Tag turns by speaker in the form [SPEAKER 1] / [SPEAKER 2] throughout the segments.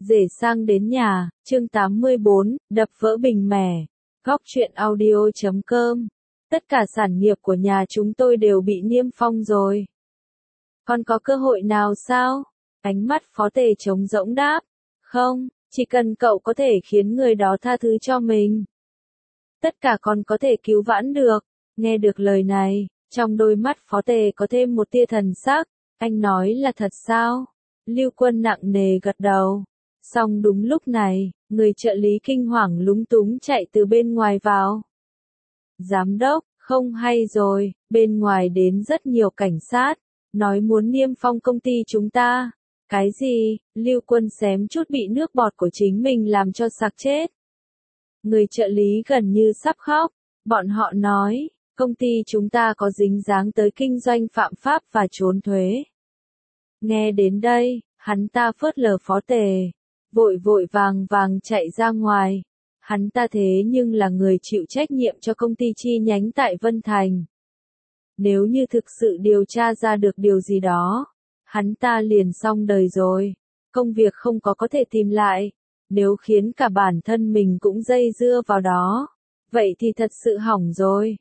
[SPEAKER 1] Rể sang đến nhà, chương 84, đập vỡ bình mẻ. Góc truyện audio.com. Tất cả sản nghiệp của nhà chúng tôi đều bị niêm phong rồi. Còn có cơ hội nào sao? Ánh mắt Phó Tề trống rỗng đáp. Không, chỉ cần cậu có thể khiến người đó tha thứ cho mình. Tất cả còn có thể cứu vãn được. Nghe được lời này, trong đôi mắt Phó Tề có thêm một tia thần sắc. Anh nói là thật sao? Lưu Quân nặng nề gật đầu. Song đúng lúc này, người trợ lý kinh hoàng lúng túng chạy từ bên ngoài vào. Giám đốc, không hay rồi, bên ngoài đến rất nhiều cảnh sát, nói muốn niêm phong công ty chúng ta. Cái gì? Lưu Quân xém chút bị nước bọt của chính mình làm cho sặc chết. Người trợ lý gần như sắp khóc, bọn họ nói, công ty chúng ta có dính dáng tới kinh doanh phạm pháp và trốn thuế. Nghe đến đây, hắn ta phớt lờ Phó Tề, vội vàng chạy ra ngoài. Hắn ta thế nhưng là người chịu trách nhiệm cho công ty chi nhánh tại Vân Thành. Nếu như thực sự điều tra ra được điều gì đó, hắn ta liền xong đời rồi. Công việc không có thể tìm lại. Nếu khiến cả bản thân mình cũng dây dưa vào đó, vậy thì thật sự hỏng rồi.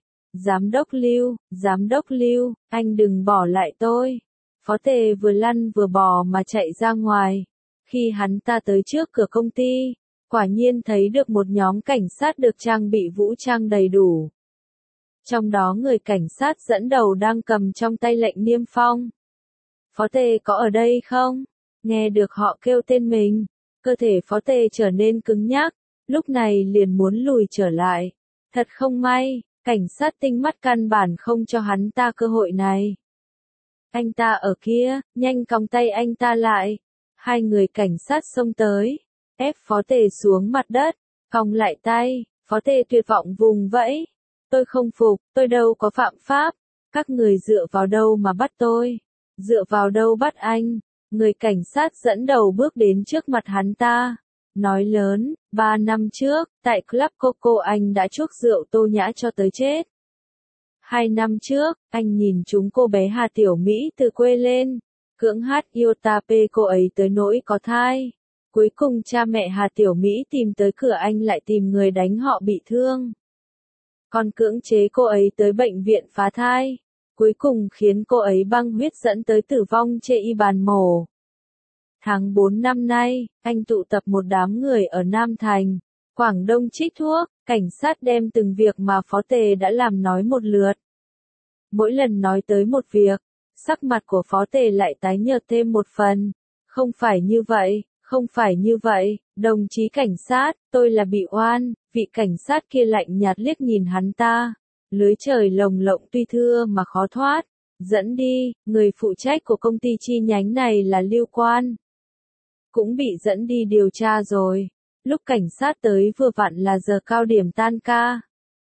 [SPEAKER 1] Giám đốc Lưu, anh đừng bỏ lại tôi. Phó Tề vừa lăn vừa bò mà chạy ra ngoài. Khi hắn ta tới trước cửa công ty, quả nhiên thấy được một nhóm cảnh sát được trang bị vũ trang đầy đủ. Trong đó người cảnh sát dẫn đầu đang cầm trong tay lệnh niêm phong. Phó Tề có ở đây không? Nghe được họ kêu tên mình, cơ thể Phó Tề trở nên cứng nhắc, lúc này liền muốn lùi trở lại. Thật không may, cảnh sát tinh mắt căn bản không cho hắn ta cơ hội này. Anh ta ở kia, nhanh còng tay anh ta lại. Hai người cảnh sát xông tới, ép Phó Tề xuống mặt đất, còng lại tay. Phó Tề tuyệt vọng vùng vẫy. Tôi không phục, tôi đâu có phạm pháp. Các người dựa vào đâu mà bắt tôi? Dựa vào đâu bắt anh? Người cảnh sát dẫn đầu bước đến trước mặt hắn ta. Nói lớn, 3 năm trước, tại Club Coco anh đã chuốc rượu Tô Nhã cho tới chết. 2 năm trước, anh nhìn chúng cô bé Hà Tiểu Mỹ từ quê lên, cưỡng hát yêu tape cô ấy tới nỗi có thai. Cuối cùng cha mẹ Hà Tiểu Mỹ tìm tới cửa anh lại tìm người đánh họ bị thương. Còn cưỡng chế cô ấy tới bệnh viện phá thai. Cuối cùng khiến cô ấy băng huyết dẫn tới tử vong trên y bàn mổ. Tháng 4 năm nay, anh tụ tập một đám người ở Nam Thành, Quảng Đông trích thuốc, cảnh sát đem từng việc mà Phó Tề đã làm nói một lượt. Mỗi lần nói tới một việc, sắc mặt của Phó Tề lại tái nhợt thêm một phần. Không phải như vậy, đồng chí cảnh sát, tôi là bị oan. Vị cảnh sát kia lạnh nhạt liếc nhìn hắn ta. Lưới trời lồng lộng tuy thưa mà khó thoát. Dẫn đi, người phụ trách của công ty chi nhánh này là Lưu Quan. Cũng bị dẫn đi điều tra rồi. Lúc cảnh sát tới vừa vặn là giờ cao điểm tan ca.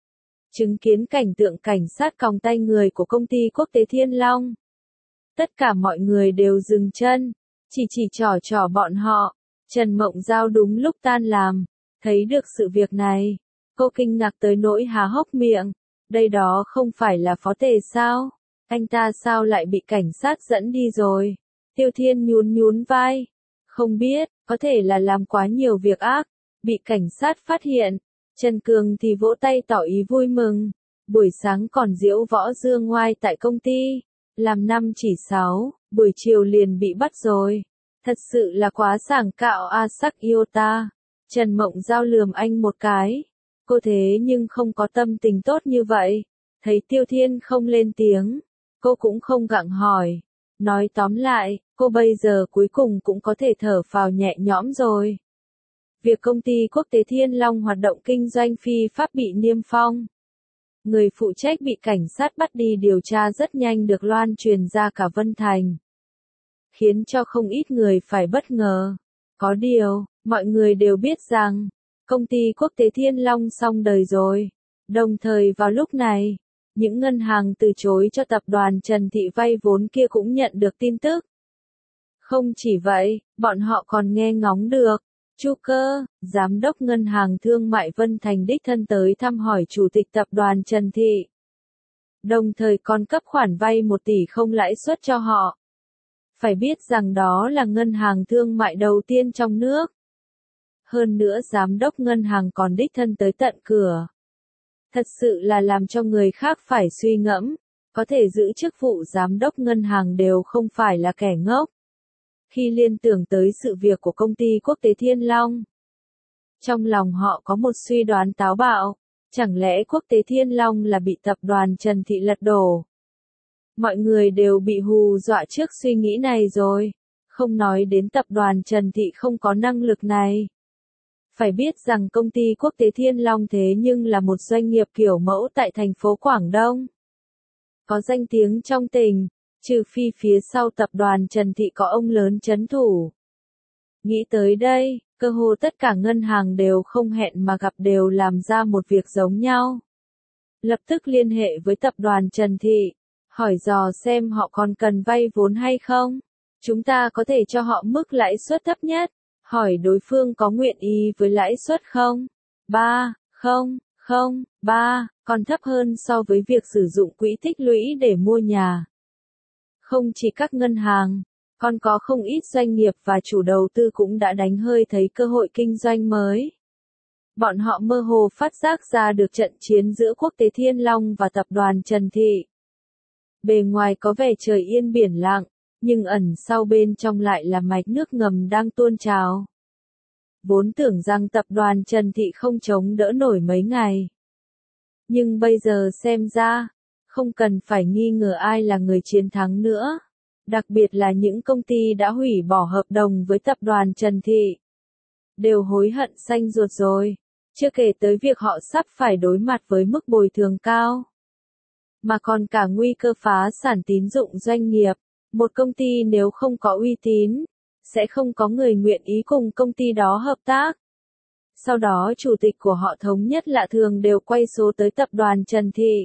[SPEAKER 1] Chứng kiến cảnh tượng cảnh sát còng tay người của công ty quốc tế Thiên Long. Tất cả mọi người đều dừng chân, chỉ trỏ bọn họ. Trần Mộng Giao đúng lúc tan làm, thấy được sự việc này. Cô kinh ngạc tới nỗi há hốc miệng. Đây đó không phải là Phó Tề sao? Anh ta sao lại bị cảnh sát dẫn đi rồi? Tiêu Thiên nhún vai. Không biết, có thể là làm quá nhiều việc ác, bị cảnh sát phát hiện. Trần Cường thì vỗ tay tỏ ý vui mừng. Buổi sáng còn diễu võ dương ngoai tại công ty. Làm 5 chỉ 6, buổi chiều liền bị bắt rồi. Thật sự là quá sảng cạo a sắc yêu ta. Trần Mộng Giao lườm anh một cái. Cô thế nhưng không có tâm tình tốt như vậy. Thấy Tiêu Thiên không lên tiếng, cô cũng không gặng hỏi. Nói tóm lại, cô bây giờ cuối cùng cũng có thể thở phào nhẹ nhõm rồi. Việc công ty quốc tế Thiên Long hoạt động kinh doanh phi pháp bị niêm phong. Người phụ trách bị cảnh sát bắt đi điều tra rất nhanh được loan truyền ra cả Vân Thành. Khiến cho không ít người phải bất ngờ. Có điều, mọi người đều biết rằng, công ty quốc tế Thiên Long xong đời rồi. Đồng thời vào lúc này, những ngân hàng từ chối cho tập đoàn Trần Thị vay vốn kia cũng nhận được tin tức. Không chỉ vậy, bọn họ còn nghe ngóng được. Chu Cơ, giám đốc ngân hàng thương mại Vân Thành đích thân tới thăm hỏi chủ tịch tập đoàn Trần Thị. Đồng thời còn cấp khoản vay 1 tỷ không lãi suất cho họ. Phải biết rằng đó là ngân hàng thương mại đầu tiên trong nước. Hơn nữa giám đốc ngân hàng còn đích thân tới tận cửa. Thật sự là làm cho người khác phải suy ngẫm, có thể giữ chức vụ giám đốc ngân hàng đều không phải là kẻ ngốc. Khi liên tưởng tới sự việc của công ty quốc tế Thiên Long, trong lòng họ có một suy đoán táo bạo, chẳng lẽ quốc tế Thiên Long là bị tập đoàn Trần Thị lật đổ? Mọi người đều bị hù dọa trước suy nghĩ này rồi, không nói đến tập đoàn Trần Thị không có năng lực này. Phải biết rằng công ty quốc tế Thiên Long thế nhưng là một doanh nghiệp kiểu mẫu tại thành phố Quảng Đông. Có danh tiếng trong tỉnh, trừ phi phía sau tập đoàn Trần Thị có ông lớn trấn thủ. Nghĩ tới đây, cơ hồ tất cả ngân hàng đều không hẹn mà gặp đều làm ra một việc giống nhau. Lập tức liên hệ với tập đoàn Trần Thị, hỏi dò xem họ còn cần vay vốn hay không. Chúng ta có thể cho họ mức lãi suất thấp nhất. Hỏi đối phương có nguyện ý với lãi suất không? 3, còn thấp hơn so với việc sử dụng quỹ tích lũy để mua nhà. Không chỉ các ngân hàng, còn có không ít doanh nghiệp và chủ đầu tư cũng đã đánh hơi thấy cơ hội kinh doanh mới. Bọn họ mơ hồ phát giác ra được trận chiến giữa quốc tế Thiên Long và tập đoàn Trần Thị. Bề ngoài có vẻ trời yên biển lặng, nhưng ẩn sau bên trong lại là mạch nước ngầm đang tuôn trào. Vốn tưởng rằng tập đoàn Trần Thị không chống đỡ nổi mấy ngày. Nhưng bây giờ xem ra, không cần phải nghi ngờ ai là người chiến thắng nữa. Đặc biệt là những công ty đã hủy bỏ hợp đồng với tập đoàn Trần Thị. Đều hối hận xanh ruột rồi, chưa kể tới việc họ sắp phải đối mặt với mức bồi thường cao. Mà còn cả nguy cơ phá sản tín dụng doanh nghiệp. Một công ty nếu không có uy tín, sẽ không có người nguyện ý cùng công ty đó hợp tác. Sau đó chủ tịch của họ thống nhất lạ thường đều quay số tới tập đoàn Trần Thị.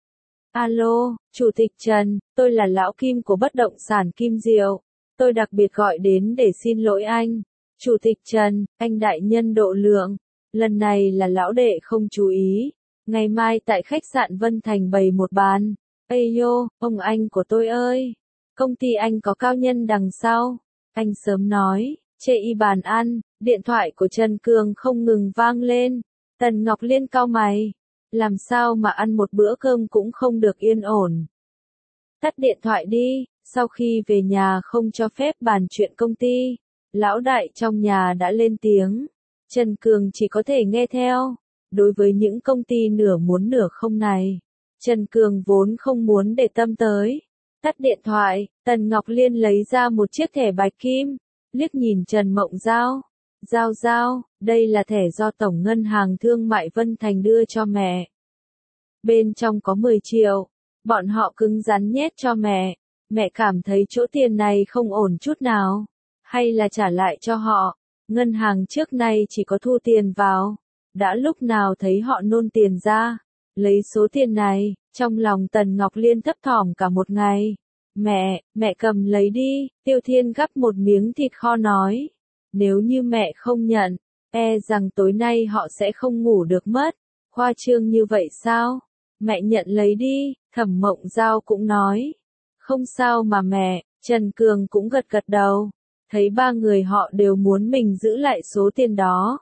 [SPEAKER 1] Alo, Chủ tịch Trần, tôi là lão Kim của bất động sản Kim Diệu. Tôi đặc biệt gọi đến để xin lỗi anh. Chủ tịch Trần, anh đại nhân độ lượng. Lần này là lão đệ không chú ý. Ngày mai tại khách sạn Vân Thành bày một bàn. Ây nhô, ông anh của tôi ơi. Công ty anh có cao nhân đằng sau. Anh sớm nói, chê y bàn ăn, điện thoại của Trần Cường không ngừng vang lên. Tần Ngọc Liên cau mày. Làm sao mà ăn một bữa cơm cũng không được yên ổn. Tắt điện thoại đi, sau khi về nhà không cho phép bàn chuyện công ty. Lão đại trong nhà đã lên tiếng. Trần Cường chỉ có thể nghe theo. Đối với những công ty nửa muốn nửa không này, Trần Cường vốn không muốn để tâm tới. Tắt điện thoại, Tần Ngọc Liên lấy ra một chiếc thẻ bạch kim, liếc nhìn Trần Mộng Giao. Giao, đây là thẻ do Tổng Ngân hàng Thương mại Vân Thành đưa cho mẹ. Bên trong có 10 triệu, bọn họ cứng rắn nhét cho mẹ. Mẹ cảm thấy chỗ tiền này không ổn chút nào. Hay là trả lại cho họ, ngân hàng trước nay chỉ có thu tiền vào. Đã lúc nào thấy họ nôn tiền ra, lấy số tiền này, trong lòng Tần Ngọc Liên thấp thỏm cả một ngày. Mẹ cầm lấy đi, Tiêu Thiên gắp một miếng thịt kho nói. Nếu như mẹ không nhận, e rằng tối nay họ sẽ không ngủ được mất. Khoa trương như vậy sao? Mẹ nhận lấy đi, Thẩm Mộng Giao cũng nói. Không sao mà mẹ, Trần Cường cũng gật gật đầu. Thấy ba người họ đều muốn mình giữ lại số tiền đó.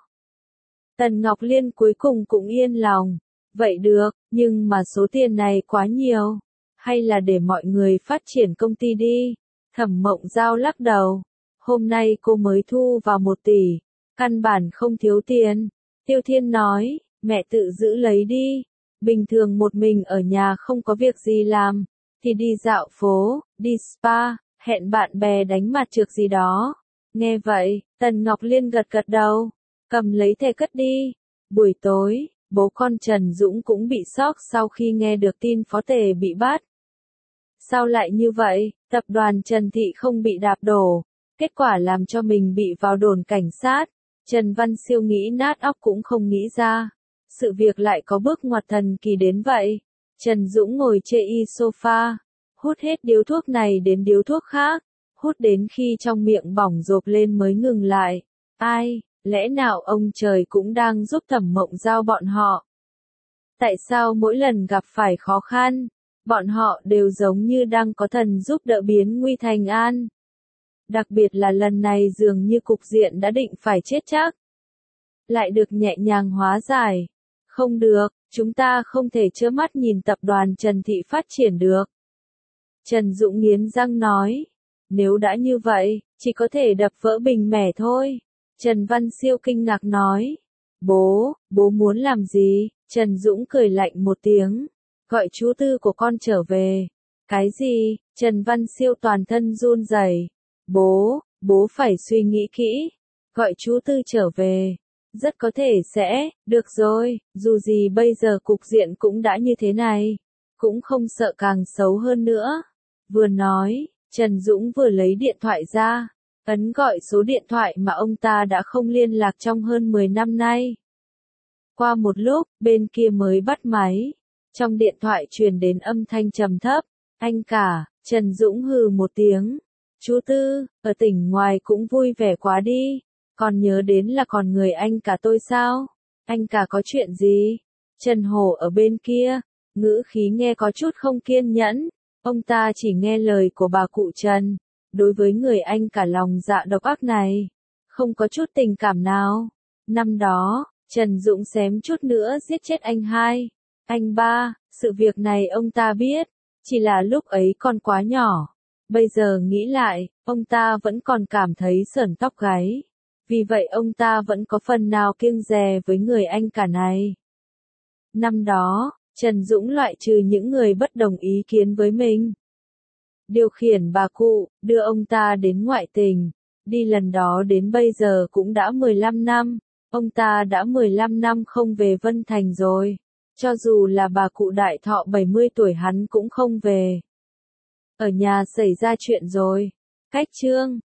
[SPEAKER 1] Tần Ngọc Liên cuối cùng cũng yên lòng. Vậy được, nhưng mà số tiền này quá nhiều. Hay là để mọi người phát triển công ty đi. Thẩm Mộng Giao lắc đầu. Hôm nay cô mới thu vào 1 tỷ. Căn bản không thiếu tiền. Tiêu Thiên nói, mẹ tự giữ lấy đi. Bình thường một mình ở nhà không có việc gì làm. Thì đi dạo phố, đi spa, hẹn bạn bè đánh mặt trược gì đó. Nghe vậy, Tần Ngọc Liên gật gật đầu. Cầm lấy thẻ cất đi. Buổi tối, bố con Trần Dũng cũng bị sốc sau khi nghe được tin Phó Tề bị bắt. Sao lại như vậy, tập đoàn Trần Thị không bị đạp đổ, kết quả làm cho mình bị vào đồn cảnh sát. Trần Văn Siêu nghĩ nát óc cũng không nghĩ ra. Sự việc lại có bước ngoặt thần kỳ đến vậy. Trần Dũng ngồi chê y sofa, hút hết điếu thuốc này đến điếu thuốc khác, hút đến khi trong miệng bỏng rộp lên mới ngừng lại. Ai, lẽ nào ông trời cũng đang giúp Thẩm Mộng Giao bọn họ? Tại sao mỗi lần gặp phải khó khăn, bọn họ đều giống như đang có thần giúp đỡ biến nguy thành an? Đặc biệt là lần này dường như cục diện đã định phải chết chắc. lại được nhẹ nhàng hóa giải. Không được, chúng ta không thể trơ mắt nhìn tập đoàn Trần Thị phát triển được. Trần Dũng nghiến răng nói. Nếu đã như vậy, chỉ có thể đập vỡ bình mẻ thôi. Trần Văn Siêu kinh ngạc nói. Bố muốn làm gì? Trần Dũng cười lạnh một tiếng. Gọi chú Tư của con trở về. Cái gì? Trần Văn Siêu toàn thân run rẩy. Bố phải suy nghĩ kỹ. Gọi chú Tư trở về. Rất có thể sẽ, được rồi, dù gì bây giờ cục diện cũng đã như thế này. Cũng không sợ càng xấu hơn nữa. Vừa nói, Trần Dũng vừa lấy điện thoại ra, ấn gọi số điện thoại mà ông ta đã không liên lạc trong hơn 10 năm nay. Qua một lúc, bên kia mới bắt máy. Trong điện thoại truyền đến âm thanh trầm thấp. Anh cả, Trần Dũng hừ một tiếng. Chú Tư, ở tỉnh ngoài cũng vui vẻ quá đi. Còn nhớ đến là còn người anh cả tôi sao? Anh cả có chuyện gì? Trần Hổ ở bên kia, ngữ khí nghe có chút không kiên nhẫn. Ông ta chỉ nghe lời của bà cụ Trần. Đối với người anh cả lòng dạ độc ác này, không có chút tình cảm nào. Năm đó, Trần Dũng xém chút nữa giết chết anh hai, anh ba, sự việc này ông ta biết, chỉ là lúc ấy còn quá nhỏ. Bây giờ nghĩ lại, ông ta vẫn còn cảm thấy sởn tóc gáy. Vì vậy ông ta vẫn có phần nào kiêng dè với người anh cả này. Năm đó, Trần Dũng loại trừ những người bất đồng ý kiến với mình. Điều khiển bà cụ, đưa ông ta đến ngoại tình. Đi lần đó đến bây giờ cũng đã 15 năm. Ông ta đã 15 năm không về Vân Thành rồi. Cho dù là bà cụ đại thọ 70 tuổi hắn cũng không về. Ở nhà xảy ra chuyện rồi. Cách chương